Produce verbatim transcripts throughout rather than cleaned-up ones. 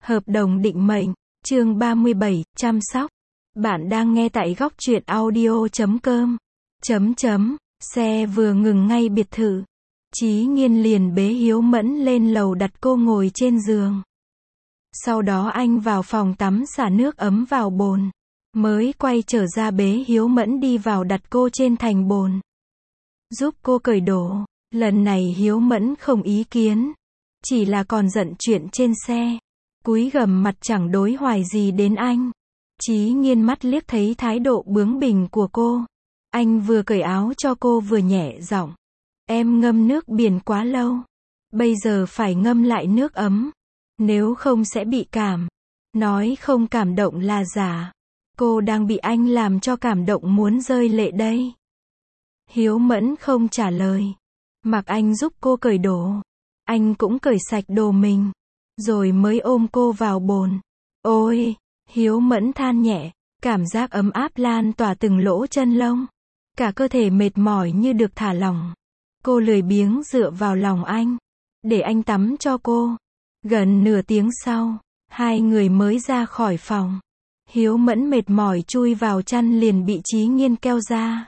Hợp đồng định mệnh, chương ba mươi bảy, chăm sóc. Bạn đang nghe tại góc truyện audio chấm com. Chấm chấm, xe vừa ngừng ngay biệt thự. Chí Nghiên liền bế Hiếu Mẫn lên lầu đặt cô ngồi trên giường. Sau đó anh vào phòng tắm xả nước ấm vào bồn. Mới quay trở ra bế Hiếu Mẫn đi vào đặt cô trên thành bồn. Giúp cô cởi đồ. Lần này Hiếu Mẫn không ý kiến. Chỉ là còn giận chuyện trên xe. Cúi gằm mặt chẳng đối hoài gì đến anh. Chí Nghiên mắt liếc thấy thái độ bướng bỉnh của cô. Anh vừa cởi áo cho cô vừa nhẹ giọng. Em ngâm nước biển quá lâu. Bây giờ phải ngâm lại nước ấm. Nếu không sẽ bị cảm. Nói không cảm động là giả. Cô đang bị anh làm cho cảm động muốn rơi lệ đây. Hiếu Mẫn không trả lời. Mặc anh giúp cô cởi đồ. Anh cũng cởi sạch đồ mình. Rồi mới ôm cô vào bồn. Ôi! Hiếu Mẫn than nhẹ. Cảm giác ấm áp lan tỏa từng lỗ chân lông. Cả cơ thể mệt mỏi như được thả lỏng. Cô lười biếng dựa vào lòng anh. Để anh tắm cho cô. Gần nửa tiếng sau. Hai người mới ra khỏi phòng. Hiếu Mẫn mệt mỏi chui vào chăn liền bị Chí Nghiên kêu ra.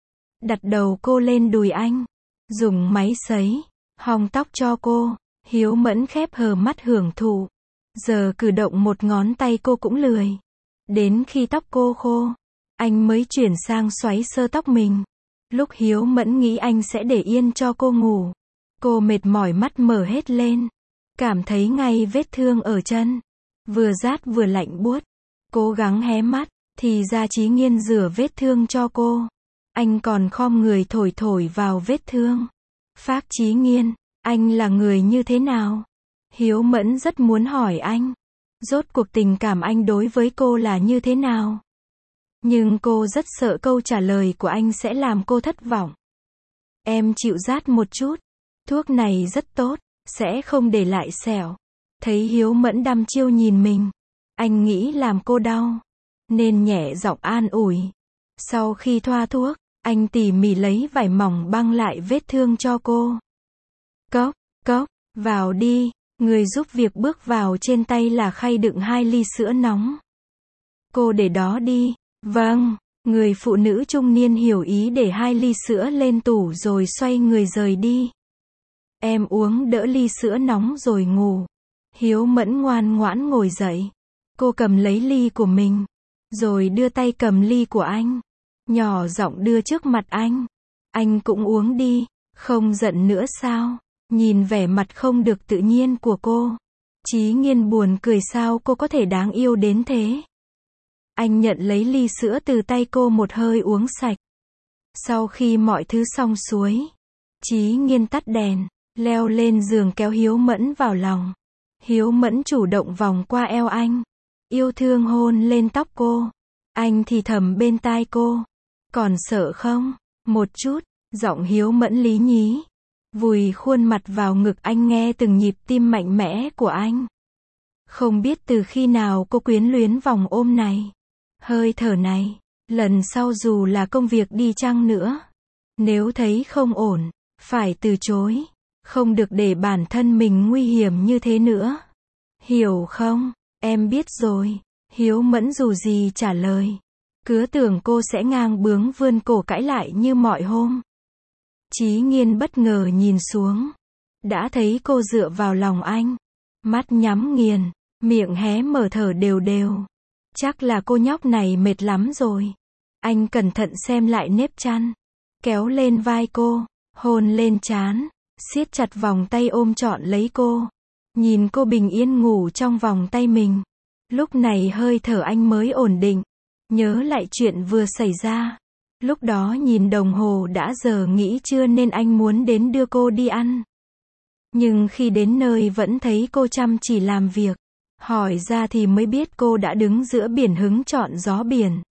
Đặt đầu cô lên đùi anh. Dùng máy sấy. Hong tóc cho cô. Hiếu Mẫn khép hờ mắt hưởng thụ. Giờ cử động một ngón tay cô cũng lười. Đến khi tóc cô khô. Anh mới chuyển sang xoáy sơ tóc mình. Lúc Hiếu Mẫn nghĩ anh sẽ để yên cho cô ngủ. Cô mệt mỏi mắt mở hết lên. Cảm thấy ngay vết thương ở chân. Vừa rát vừa lạnh buốt. Cố gắng hé mắt. Thì ra Chí Nghiên rửa vết thương cho cô. Anh còn khom người thổi thổi vào vết thương. Phác Chí Nghiên. Anh là người như thế nào? Hiếu Mẫn rất muốn hỏi anh. Rốt cuộc tình cảm anh đối với cô là như thế nào? Nhưng cô rất sợ câu trả lời của anh sẽ làm cô thất vọng. Em chịu rát một chút. Thuốc này rất tốt, sẽ không để lại sẹo. Thấy Hiếu Mẫn đăm chiêu nhìn mình. Anh nghĩ làm cô đau. Nên nhẹ giọng an ủi. Sau khi thoa thuốc, anh tỉ mỉ lấy vải mỏng băng lại vết thương cho cô. Cốc, cốc, vào đi. Người giúp việc bước vào trên tay là khay đựng hai ly sữa nóng. Cô để đó đi. Vâng. Người phụ nữ trung niên hiểu ý để hai ly sữa lên tủ rồi xoay người rời đi. Em uống đỡ ly sữa nóng rồi ngủ. Hiếu Mẫn ngoan ngoãn ngồi dậy. Cô cầm lấy ly của mình. Rồi đưa tay cầm ly của anh. Nhỏ giọng đưa trước mặt anh. Anh cũng uống đi. Không giận nữa sao? Nhìn vẻ mặt không được tự nhiên của cô. Chí Nghiên buồn cười sao cô có thể đáng yêu đến thế. Anh nhận lấy ly sữa từ tay cô một hơi uống sạch. Sau khi mọi thứ xong xuôi. Chí Nghiên tắt đèn. Leo lên giường kéo Hiếu Mẫn vào lòng. Hiếu Mẫn chủ động vòng qua eo anh. Yêu thương hôn lên tóc cô. Anh thì thầm bên tai cô. Còn sợ không? Một chút. Giọng Hiếu Mẫn lý nhí. Vùi khuôn mặt vào ngực anh nghe từng nhịp tim mạnh mẽ của anh. Không biết từ khi nào cô quyến luyến vòng ôm này. Hơi thở này. Lần sau dù là công việc đi chăng nữa. Nếu thấy không ổn. Phải từ chối. Không được để bản thân mình nguy hiểm như thế nữa. Hiểu không? Em biết rồi. Hiếu Mẫn dù gì trả lời. Cứ tưởng cô sẽ ngang bướng vươn cổ cãi lại như mọi hôm. Chí Nghiên bất ngờ nhìn xuống. Đã thấy cô dựa vào lòng anh. Mắt nhắm nghiền. Miệng hé mở thở đều đều. Chắc là cô nhóc này mệt lắm rồi. Anh cẩn thận xem lại nếp chăn. Kéo lên vai cô. Hôn lên trán. Siết chặt vòng tay ôm trọn lấy cô. Nhìn cô bình yên ngủ trong vòng tay mình. Lúc này hơi thở anh mới ổn định. Nhớ lại chuyện vừa xảy ra. Lúc đó nhìn đồng hồ đã giờ nghỉ trưa nên anh muốn đến đưa cô đi ăn. Nhưng khi đến nơi vẫn thấy cô chăm chỉ làm việc. Hỏi ra thì mới biết cô đã đứng giữa biển hứng trọn gió biển.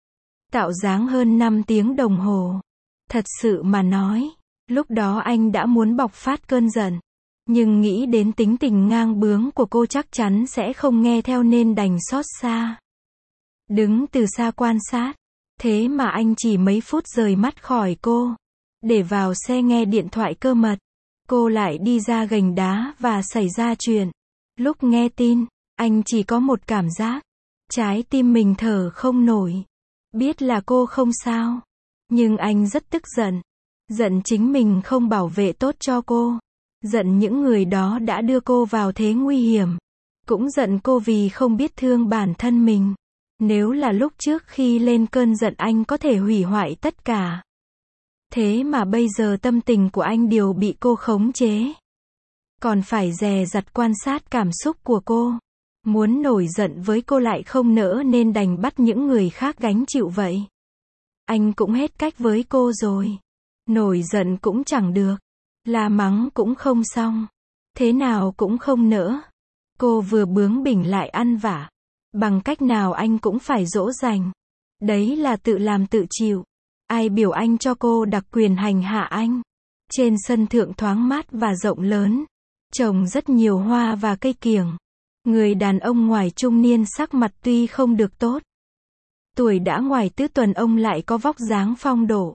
Tạo dáng hơn năm tiếng đồng hồ. Thật sự mà nói, lúc đó anh đã muốn bộc phát cơn giận. Nhưng nghĩ đến tính tình ngang bướng của cô chắc chắn sẽ không nghe theo nên đành xót xa. Đứng từ xa quan sát. Thế mà anh chỉ mấy phút rời mắt khỏi cô. Để vào xe nghe điện thoại cơ mật. Cô lại đi ra gành đá và xảy ra chuyện. Lúc nghe tin, Anh chỉ có một cảm giác. Trái tim mình thở không nổi. Biết là cô không sao. Nhưng anh rất tức giận. Giận chính mình không bảo vệ tốt cho cô. Giận những người đó đã đưa cô vào thế nguy hiểm. Cũng giận cô vì không biết thương bản thân mình. Nếu là lúc trước khi lên cơn giận anh có thể hủy hoại tất cả. Thế mà bây giờ tâm tình của anh đều bị cô khống chế. Còn phải dè dặt quan sát cảm xúc của cô. Muốn nổi giận với cô lại không nỡ nên đành bắt những người khác gánh chịu vậy. Anh cũng hết cách với cô rồi. Nổi giận cũng chẳng được. La mắng cũng không xong. Thế nào cũng không nỡ. Cô vừa bướng bỉnh lại ăn vả. Bằng cách nào anh cũng phải dỗ dành. Đấy là tự làm tự chịu. Ai biểu anh cho cô đặc quyền hành hạ anh. Trên sân thượng thoáng mát và rộng lớn. Trồng rất nhiều hoa và cây kiểng. Người đàn ông ngoài trung niên sắc mặt tuy không được tốt. Tuổi đã ngoài tứ tuần ông lại có vóc dáng phong độ.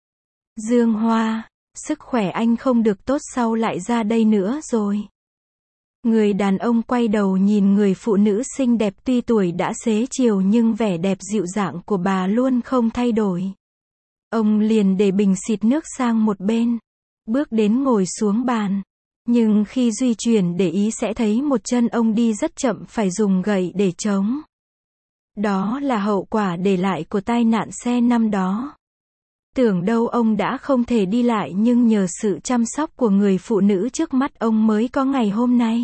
Dương Hoa, sức khỏe anh không được tốt sau lại ra đây nữa rồi. Người đàn ông quay đầu nhìn người phụ nữ xinh đẹp tuy tuổi đã xế chiều nhưng vẻ đẹp dịu dàng của bà luôn không thay đổi. Ông liền để bình xịt nước sang một bên. Bước đến ngồi xuống bàn. Nhưng khi di chuyển để ý sẽ thấy một chân ông đi rất chậm phải dùng gậy để chống. Đó là hậu quả để lại của tai nạn xe năm đó. Tưởng đâu ông đã không thể đi lại nhưng nhờ sự chăm sóc của người phụ nữ trước mắt ông mới có ngày hôm nay.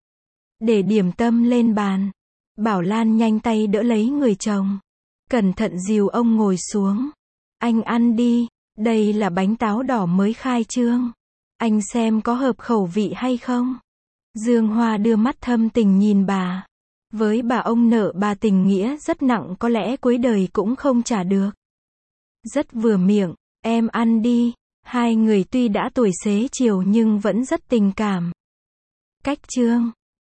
Để điểm tâm lên bàn. Bảo Lan nhanh tay đỡ lấy người chồng. Cẩn thận dìu ông ngồi xuống. Anh ăn đi, đây là bánh táo đỏ mới khai trương. Anh xem có hợp khẩu vị hay không? Dương Hoa đưa mắt thâm tình nhìn bà. Với bà ông nợ bà tình nghĩa rất nặng có lẽ cuối đời cũng không trả được. Rất vừa miệng, em ăn đi. Hai người tuy đã tuổi xế chiều nhưng vẫn rất tình cảm. Cách chương